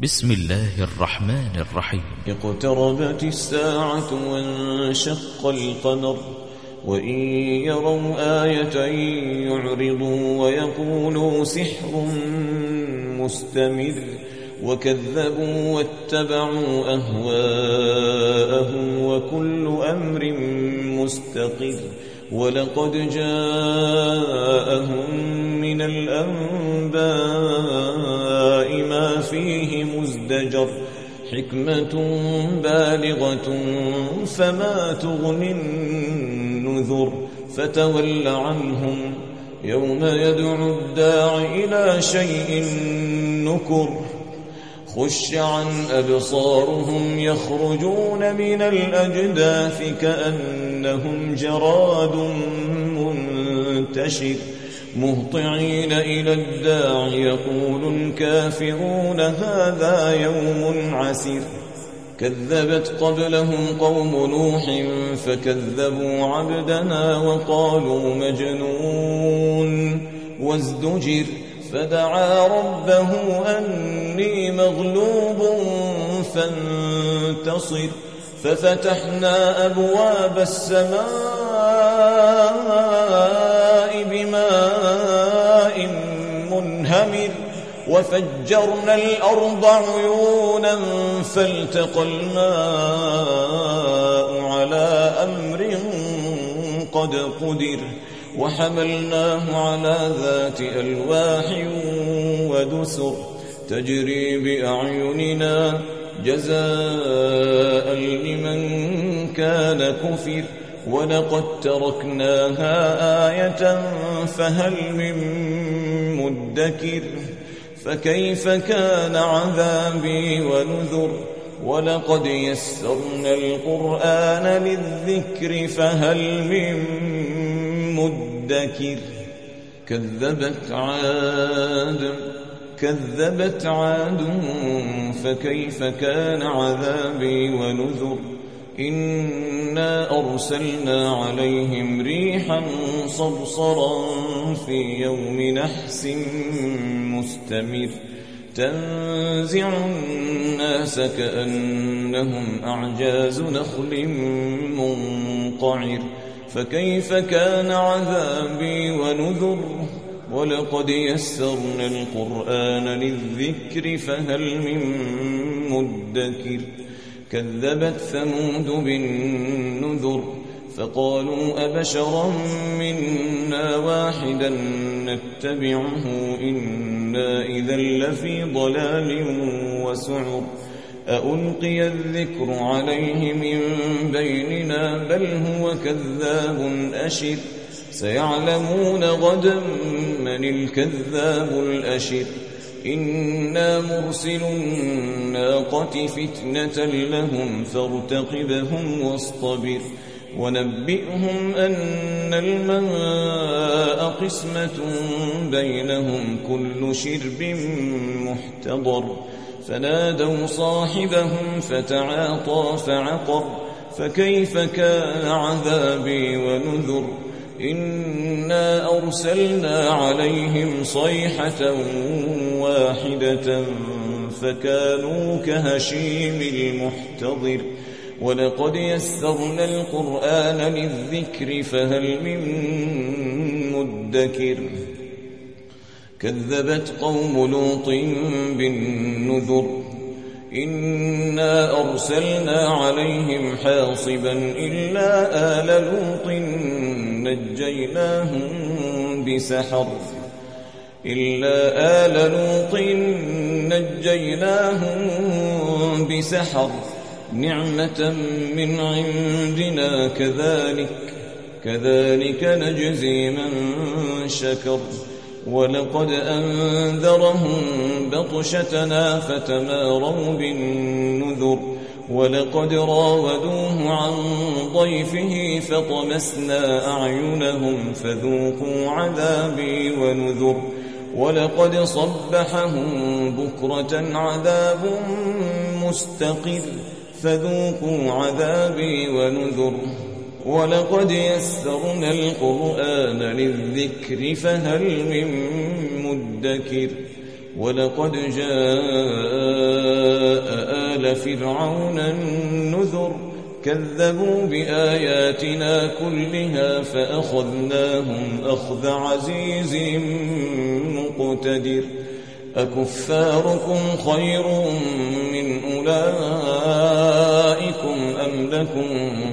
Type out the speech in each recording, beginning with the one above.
بسم الله الرحمن الرحيم. اقتربت الساعة وانشق القمر وإن يروا آية يعرضوا ويقولوا سحر مستمر وكذبوا واتبعوا أهواءهم وكل أمر مستقر ولقد جاءهم من الأنباء ما فيه مزدجر حكمة بالغة فما تغني النذر فتول عنهم يوم يدعو الداع إلى شيء نكر خش عن أبصارهم يخرجون من الأجداث كأنهم جراد منتشر مهطعين إلى الداع يقول الكافرون هذا يوم عسير كذبت قبلهم قوم نوح فكذبوا عبدنا وقالوا مجنون وازدجر فدعا ربه أني مغلوب فانتصر ففتحنا أبواب السماء بماء منهمر وفجرنا الأرض عيونا فالتقى الماء على أمر قد قدر وحملناه على ذات ألواح ودسر تجري بأعيننا جزاء لمن كان كفر ولقد تركناها آية فهل من مدكر فكيف كان عذابي ونذر ولقد يسرنا القرآن للذكر فهل من مدكر كذبت عاد فكيف كان عذابي ونذر إنا أرسلنا عليهم ريحا صرصرا في يوم نحس مستمر تنزع الناس كأنهم أعجاز نخل منقعر فكيف كان عذابي ونذر ولقد يسرنا القرآن للذكر فهل من مدكر كذبت ثمود بالنذر فقالوا أبشرا منا واحدا نتبعه إنا إذا لفي ضلال وسعر أألقي الذكر عليه من بيننا بل هو كذاب أشر سيعلمون غدا من الكذاب الأشر إنا مرسل الناقة فتنة لهم فارتقبهم واصطبر ونبئهم أن الماء قسمة بينهم كل شرب محتضر فنادوا صاحبهم فتعاطى فعقر فكيف كان عذابي ونذر إنا أرسلنا عليهم صيحة واحدة فكانوا كهشيم المحتضر ولقد يسرنا القرآن للذكر فهل من مدكر كذبت قوم لوط بالنذر إنا أرسلنا عليهم حاصبا إلا آل لوط نجيناهم بسحر نعمة من عندنا كذلك نجزي من شكر ولقد أنذرهم بطشتنا فتماروا بالنذر ولقد راودوه عن ضيفه فطمسنا أعينهم فذوقوا عذابي ونذر ولقد صبحهم بكرة عذاب مستقر فذوقوا عذابي ونذر ولقد يسرنا القرآن للذكر فهل من مدكر ولقد جاء آل فرعون النذر كذبوا بآياتنا كلها فأخذناهم أخذ عزيز مقتدر أكفاركم خير من أولئكم أم لكم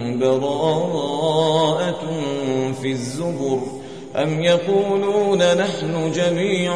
براءة في الزبر أم يقولون نحن جميع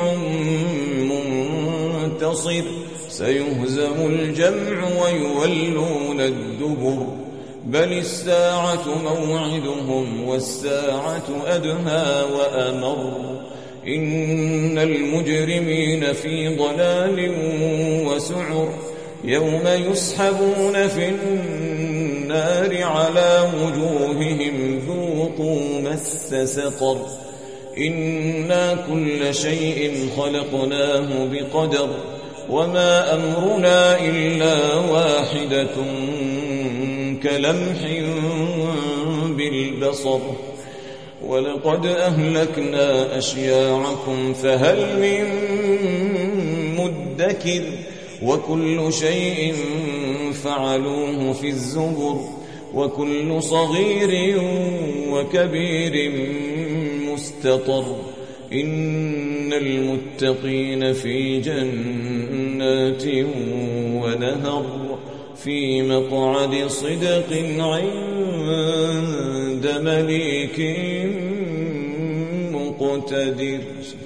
منتصر سيهزم الجمع ويولون الدبر بل الساعة موعدهم والساعة أدهى وأمر إن المجرمين في ضلال وسعر يوم يسحبون في النار على وجوههم ذوقوا مس سقر إنا كل شيء خلقناه بقدر وما أمرنا إلا واحدة كلمح بالبصر ولقد أهلكنا أشياعكم فهل من مدكر وكل شيء فعلوه في الزبر وكل صغير وكبير مستطر إن المتقين في جنات ونهر في مقعد صدق عند مليك مقتدر.